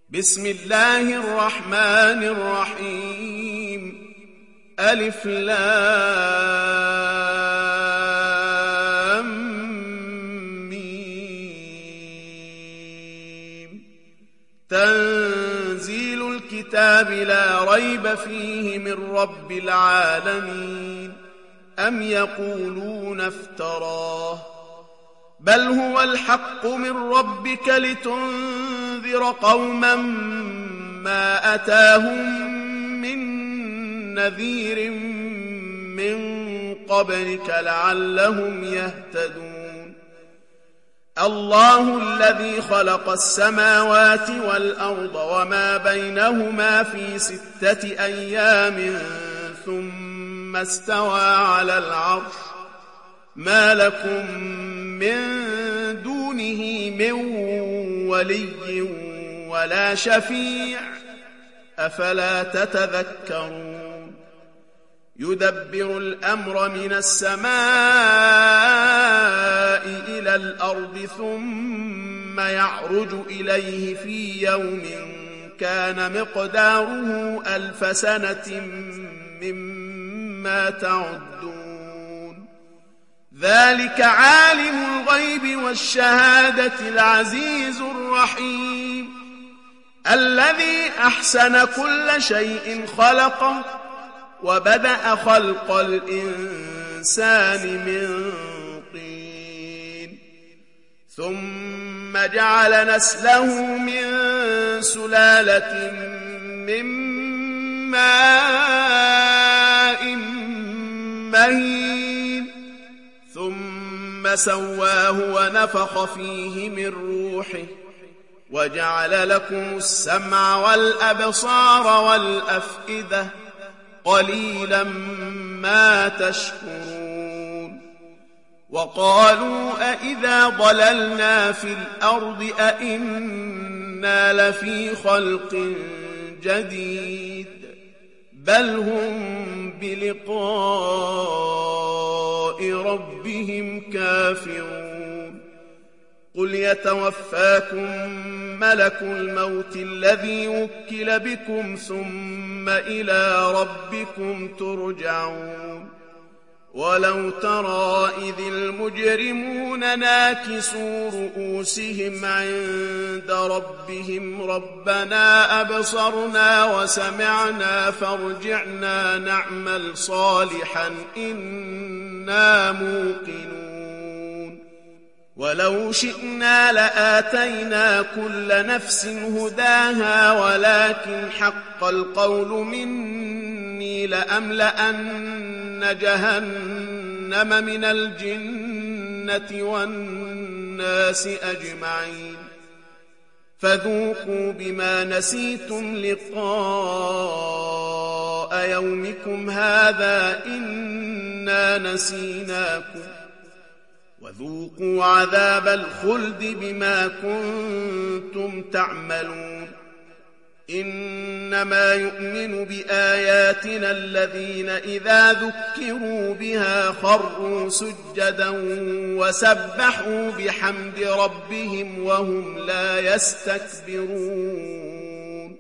بسم الله الرحمن الرحيم. ألف لام ميم. تنزيل الكتاب لا ريب فيه من رب العالمين. أم يقولون افتراه بل هو الحق من ربك لتنذر قوما ما أتاهم من نذير من قبلك لعلهم يهتدون. الله الذي خلق السماوات والأرض وما بينهما في 6 أيام ثم استوى على العرش ما لكم من دونه من ولي ولا شفيع أفلا تتذكرون. يدبر الأمر من السماء إلى الأرض ثم يعرج إليه في يوم كان مقداره 1000 سنة مما تعدون. ذلك عالم الغيب والشهادة العزيز الرحيم الذي أحسن كل شيء خلقه وبدأ خلق الإنسان من طين ثم جعل نسله من سلالة من ماء مهين ثم سواه ونفخ فيه من روحه وجعل لكم السمع والأبصار والأفئدة قليلا ما تشكرون. وقالوا أإذا ضللنا في الأرض أإنا لفي خلق جديد بل هم بلقاء ربهم كافرون. قل يتوفاكم ملك الموت الذي وكل بكم ثم إلى ربكم ترجعون. ولو ترى إذ المجرمون ناكسوا رؤوسهم عند ربهم ربنا أبصرنا وسمعنا فارجعنا نعمل صالحا إنا موقنون. ولو شئنا لآتينا كل نفس هداها ولكن حق القول مني لأملأن جهنم من الجنة والناس أجمعين. فذوقوا بما نسيتم لقاء يومكم هذا إنا نسيناكم وذوقوا عذاب الخلد بما كنتم تعملون. إنما يؤمن بآياتنا الذين إذا ذكروا بها خروا سجدا وسبحوا بحمد ربهم وهم لا يستكبرون.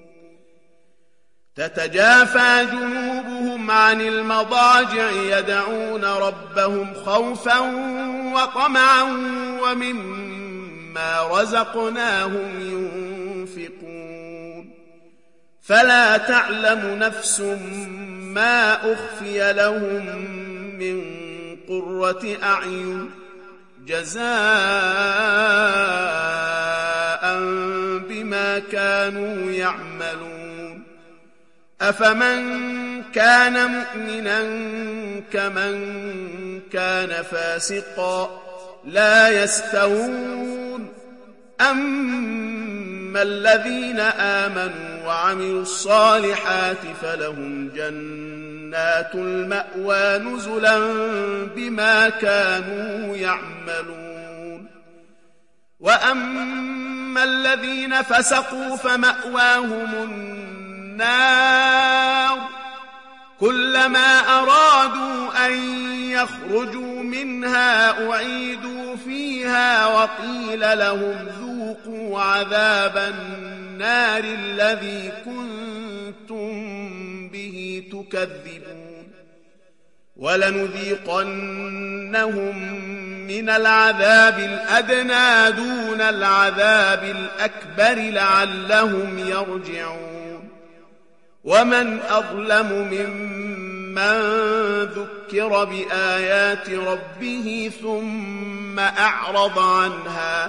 تتجافى جنوبهم عن المضاجع يدعون ربهم خوفا وطمعا ومما رزقناهم ينفقون. فلا تعلم نفس ما أخفي لهم من قرة أعين جزاء بما كانوا يعملون. أفمن كان مؤمنا كمن كان فاسقا لا يستوون. أما الذين آمنوا وعملوا الصالحات فلهم جنات المأوى نزلا بما كانوا يعملون. وأما الذين فسقوا فمأواهم النار كلما أرادوا أن يخرجوا منها أعيدوا فيها وقيل لهم ذوقوا فذوقوا عذاب النار الذي كنتم به تكذبون ولنذيقنهم من العذاب الأدنى دون العذاب الأكبر لعلهم يرجعون ومن أظلم ممن ذكر بآيات ربه ثم أعرض عنها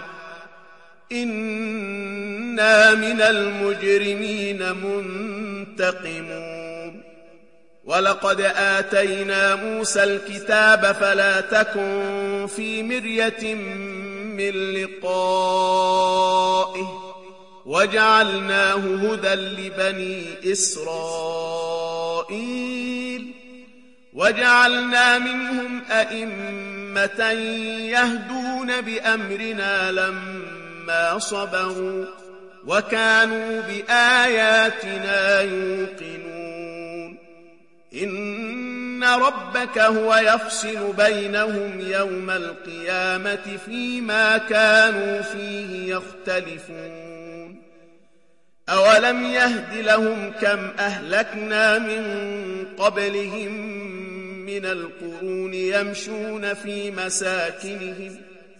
إنا من المجرمين منتقمون ولقد آتينا موسى الكتاب فلا تكن في مرية من لقائه وجعلناه هدى لبني إسرائيل وجعلنا منهم أئمة يهدون بأمرنا لما صبروا وكانوا بآياتنا يوقنون إن ربك هو يفصل بينهم يوم القيامة فيما كانوا فيه يختلفون أولم يهد لهم كم أهلكنا من قبلهم من القرون يمشون في مساكنهم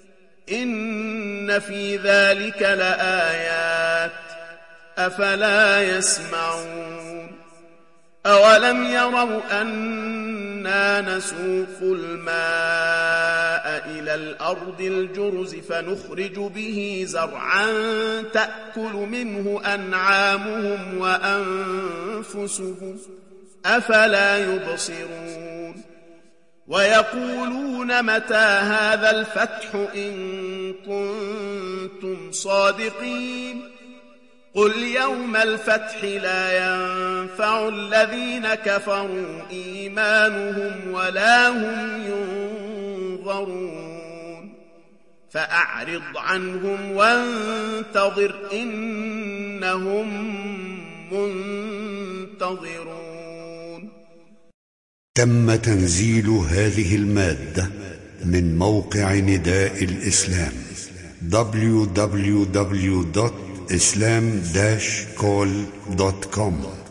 إن في ذلك لآيات أفلا يسمعون أولم يروا أنا نسوق الماء إلى الأرض الجرز فنخرج به زرعا تأكل منه أنعامهم وأنفسهم أفلا يبصرون ويقولون متى هذا الفتح إن كنتم صادقين قل يوم الفتح لا ينفع الذين كفروا إيمانهم ولا هم ينظرون فأعرض عنهم وانتظر إنهم منتظرون. تم تنزيل هذه المادة من موقع نداء الإسلام www.islam-call.com